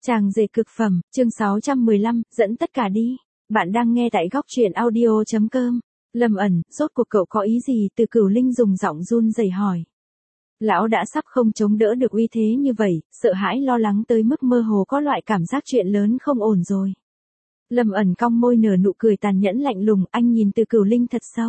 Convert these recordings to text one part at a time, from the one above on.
Chàng rể cực phẩm, chương 615, dẫn tất cả đi. Bạn đang nghe tại góc truyện audio.com. Lâm ẩn, rốt cuộc cậu có ý gì? Từ Cửu Linh dùng giọng run rẩy hỏi. Lão đã sắp không chống đỡ được uy thế như vậy, sợ hãi lo lắng tới mức mơ hồ có loại cảm giác chuyện lớn không ổn rồi. Lâm ẩn cong môi nở nụ cười tàn nhẫn lạnh lùng, anh nhìn Từ Cửu Linh thật sâu.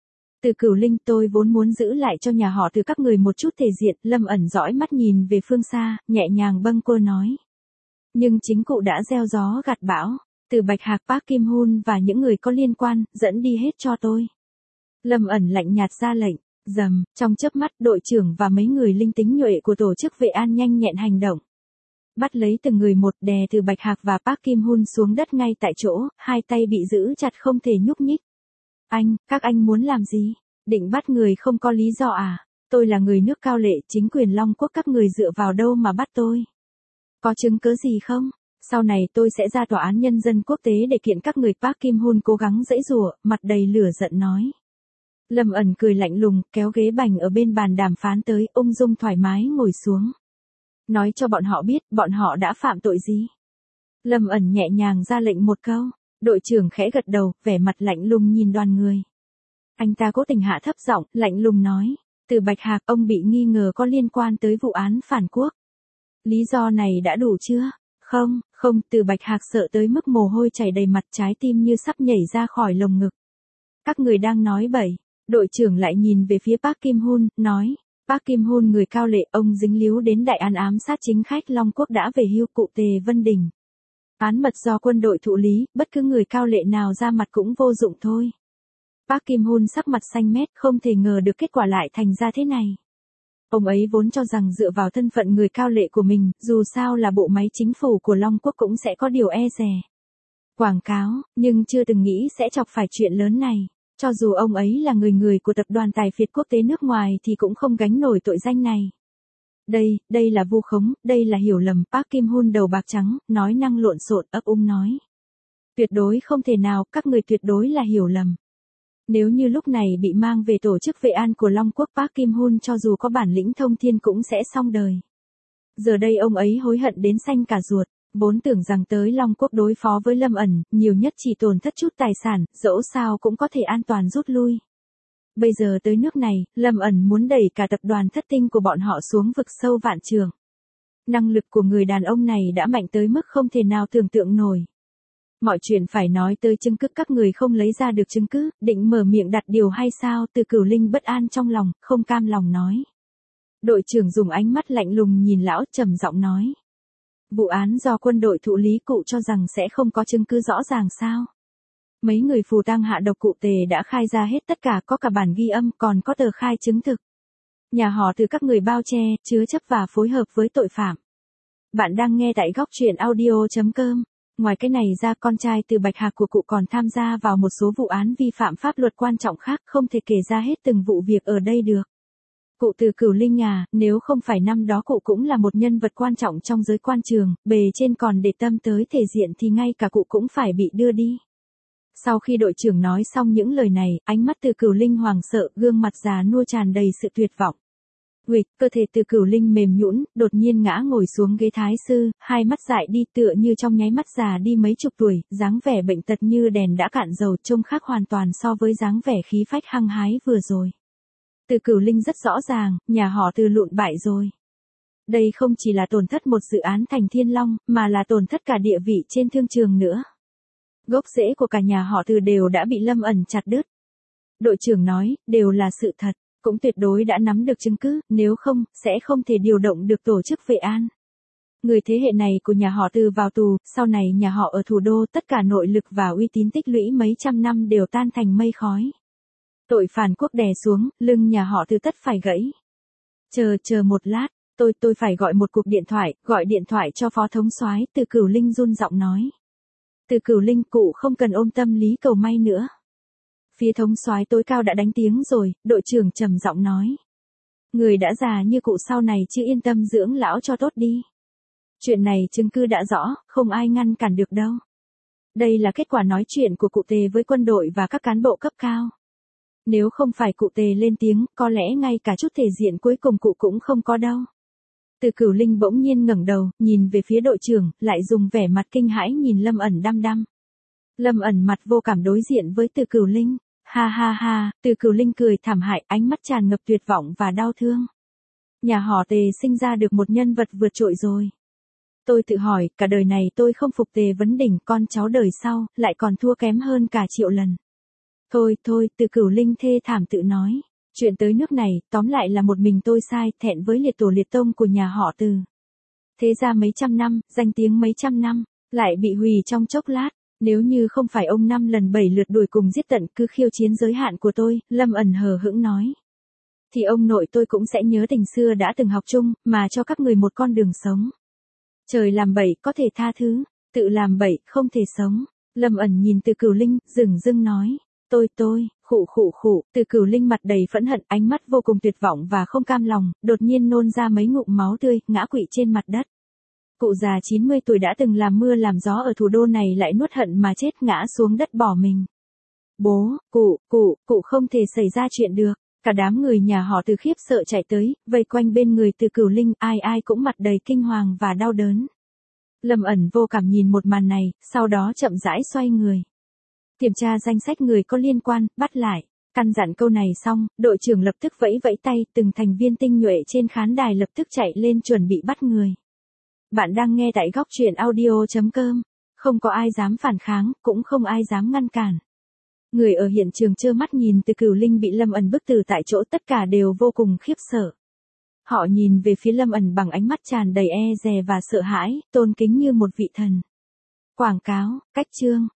Từ Cửu Linh, tôi vốn muốn giữ lại cho nhà họ Từ các người một chút thể diện. Lâm ẩn dõi mắt nhìn về phương xa, nhẹ nhàng bâng quơ nói. Nhưng chính cụ đã gieo gió gặt bão, Từ Bạch Hạc, Park Kim Hun và những người có liên quan, dẫn đi hết cho tôi. Lâm ẩn lạnh nhạt ra lệnh, rầm, trong chớp mắt đội trưởng và mấy người linh tính nhuệ của tổ chức vệ an nhanh nhẹn hành động. Bắt lấy từng người một, đè Từ Bạch Hạc và Park Kim Hun xuống đất ngay tại chỗ, hai tay bị giữ chặt không thể nhúc nhích. Các anh muốn làm gì? Định bắt người không có lý do à? Tôi là người nước Cao Lệ, chính quyền Long Quốc, các người dựa vào đâu mà bắt tôi? Có chứng cứ gì không? Sau này tôi sẽ ra tòa án nhân dân quốc tế để kiện các người. Park Kim Hun cố gắng giãy giụa, mặt đầy lửa giận nói. Lâm ẩn cười lạnh lùng, kéo ghế bành ở bên bàn đàm phán tới, ung dung thoải mái ngồi xuống. Nói cho bọn họ biết, bọn họ đã phạm tội gì? Lâm ẩn nhẹ nhàng ra lệnh một câu. Đội trưởng khẽ gật đầu, vẻ mặt lạnh lùng nhìn đoàn người. Anh ta cố tình hạ thấp giọng, lạnh lùng nói. Từ Bạch Hạc, ông bị nghi ngờ có liên quan tới vụ án phản quốc. Lý do này đã đủ chưa? Không, Từ Bạch Hạc sợ tới mức mồ hôi chảy đầy mặt, trái tim như sắp nhảy ra khỏi lồng ngực. Các người đang nói bậy. Đội trưởng lại nhìn về phía Park Kim Hun, nói. Park Kim Hun, người Cao Lệ, ông dính líu đến đại án ám sát chính khách Long Quốc đã về hưu, cụ Tề Vân Đình. Án mật do quân đội thụ lý, bất cứ người Cao Lệ nào ra mặt cũng vô dụng thôi. Park Kim Hun sắc mặt xanh mét, không thể ngờ được kết quả lại thành ra thế này. Ông ấy vốn cho rằng dựa vào thân phận người Cao Lệ của mình, dù sao là bộ máy chính phủ của Long Quốc cũng sẽ có điều e dè. Quảng cáo, nhưng chưa từng nghĩ sẽ chọc phải chuyện lớn này. Cho dù ông ấy là người của tập đoàn tài phiệt quốc tế nước ngoài thì cũng không gánh nổi tội danh này. Đây là vu khống, đây là hiểu lầm. Park Kim Hun đầu bạc trắng, nói năng lộn xộn, ấp úng nói. Tuyệt đối không thể nào, các người tuyệt đối là hiểu lầm. Nếu như lúc này bị mang về tổ chức vệ an của Long Quốc, Park Kim Hun cho dù có bản lĩnh thông thiên cũng sẽ xong đời. Giờ đây ông ấy hối hận đến xanh cả ruột, vốn tưởng rằng tới Long Quốc đối phó với Lâm ẩn, nhiều nhất chỉ tổn thất chút tài sản, dẫu sao cũng có thể an toàn rút lui. Bây giờ tới nước này, Lâm ẩn muốn đẩy cả tập đoàn thất tinh của bọn họ xuống vực sâu vạn trượng. Năng lực của người đàn ông này đã mạnh tới mức không thể nào tưởng tượng nổi. Mọi chuyện phải nói tới chứng cứ, các người không lấy ra được chứng cứ, định mở miệng đặt điều hay sao? Từ Cửu Linh bất an trong lòng, không cam lòng nói. Đội trưởng dùng ánh mắt lạnh lùng nhìn lão, trầm giọng nói. Vụ án do quân đội thụ lý, cụ cho rằng sẽ không có chứng cứ rõ ràng sao? Mấy người phù tang hạ độc cụ Tề đã khai ra hết tất cả, có cả bản ghi âm, còn có tờ khai chứng thực. Nhà họ Từ các người bao che, chứa chấp và phối hợp với tội phạm. Bạn đang nghe tại góc truyện audio.com. Ngoài cái này ra, con trai Từ Bạch Hạc của cụ còn tham gia vào một số vụ án vi phạm pháp luật quan trọng khác, không thể kể ra hết từng vụ việc ở đây được. Cụ Từ Cửu Linh à, nếu không phải năm đó cụ cũng là một nhân vật quan trọng trong giới quan trường, bề trên còn để tâm tới thể diện thì ngay cả cụ cũng phải bị đưa đi. Sau khi đội trưởng nói xong những lời này, ánh mắt Từ Cửu Linh hoảng sợ, gương mặt già nua tràn đầy sự tuyệt vọng. Uịch, cơ thể Từ Cửu Linh mềm nhũn, đột nhiên ngã ngồi xuống ghế thái sư, hai mắt dại đi, tựa như trong nháy mắt già đi mấy chục tuổi, dáng vẻ bệnh tật như đèn đã cạn dầu, trông khác hoàn toàn so với dáng vẻ khí phách hăng hái vừa rồi. Từ Cửu Linh rất rõ ràng, nhà họ Từ lụn bại rồi. Đây không chỉ là tổn thất một dự án thành Thiên Long, mà là tổn thất cả địa vị trên thương trường nữa. Gốc rễ của cả nhà họ Từ đều đã bị Lâm ẩn chặt đứt. Đội trưởng nói, đều là sự thật, cũng tuyệt đối đã nắm được chứng cứ, nếu không, sẽ không thể điều động được tổ chức vệ an. Người thế hệ này của nhà họ Từ vào tù, sau này nhà họ ở thủ đô, tất cả nội lực và uy tín tích lũy mấy trăm năm đều tan thành mây khói. Tội phản quốc đè xuống, lưng nhà họ Từ tất phải gãy. Chờ một lát, tôi phải gọi một cuộc điện thoại, gọi điện thoại cho phó thống soái. Từ Cửu Linh run giọng nói. Từ Cửu Linh, cụ không cần ôm tâm lý cầu may nữa. Phía thống soái tối cao đã đánh tiếng rồi, đội trưởng trầm giọng nói. Người đã già như cụ sau này chứ yên tâm dưỡng lão cho tốt đi. Chuyện này chứng cứ đã rõ, không ai ngăn cản được đâu. Đây là kết quả nói chuyện của cụ Tề với quân đội và các cán bộ cấp cao. Nếu không phải cụ Tề lên tiếng, có lẽ ngay cả chút thể diện cuối cùng cụ cũng không có đâu. Từ Cửu Linh bỗng nhiên ngẩng đầu, nhìn về phía đội trưởng, lại dùng vẻ mặt kinh hãi nhìn Lâm ẩn đăm đăm. Lâm ẩn mặt vô cảm đối diện với Từ Cửu Linh. Ha ha ha, Từ Cửu Linh cười thảm hại, ánh mắt tràn ngập tuyệt vọng và đau thương. Nhà họ Tề sinh ra được một nhân vật vượt trội rồi. Tôi tự hỏi, cả đời này tôi không phục Tề Vấn Đỉnh, con cháu đời sau, lại còn thua kém hơn cả triệu lần. Thôi, Từ Cửu Linh thê thảm tự nói. Chuyện tới nước này, tóm lại là một mình tôi sai, thẹn với liệt tổ liệt tông của nhà họ Từ. Thế ra mấy trăm năm, danh tiếng mấy trăm năm, lại bị hủy trong chốc lát. Nếu như không phải ông 5 lần 7 lượt đuổi cùng giết tận cứ khiêu chiến giới hạn của tôi, Lâm ẩn hờ hững nói. Thì ông nội tôi cũng sẽ nhớ tình xưa đã từng học chung, mà cho các người một con đường sống. Trời làm bậy có thể tha thứ, tự làm bậy không thể sống. Lâm ẩn nhìn Từ Cửu Linh, dửng dưng nói. Tôi, khụ, Từ Cửu Linh mặt đầy phẫn hận, ánh mắt vô cùng tuyệt vọng và không cam lòng, đột nhiên nôn ra mấy ngụm máu tươi, ngã quỵ trên mặt đất. Cụ già 90 tuổi đã từng làm mưa làm gió ở thủ đô này lại nuốt hận mà chết, ngã xuống đất bỏ mình. Bố, cụ không thể xảy ra chuyện được. Cả đám người nhà họ Từ khiếp sợ chạy tới, vây quanh bên người Từ Cửu Linh, ai cũng mặt đầy kinh hoàng và đau đớn. Lâm ẩn vô cảm nhìn một màn này, sau đó chậm rãi xoay người. Kiểm tra danh sách người có liên quan, bắt lại. Căn dặn câu này xong, đội trưởng lập tức vẫy vẫy tay, từng thành viên tinh nhuệ trên khán đài lập tức chạy lên chuẩn bị bắt người. Bạn đang nghe tại góc truyện audio.com. Không có ai dám phản kháng, cũng không ai dám ngăn cản. Người ở hiện trường trơ mắt nhìn Từ Cửu Linh bị Lâm ẩn bức tử tại chỗ, tất cả đều vô cùng khiếp sợ. Họ nhìn về phía Lâm ẩn bằng ánh mắt tràn đầy e dè và sợ hãi, tôn kính như một vị thần. Quảng cáo, cách chương.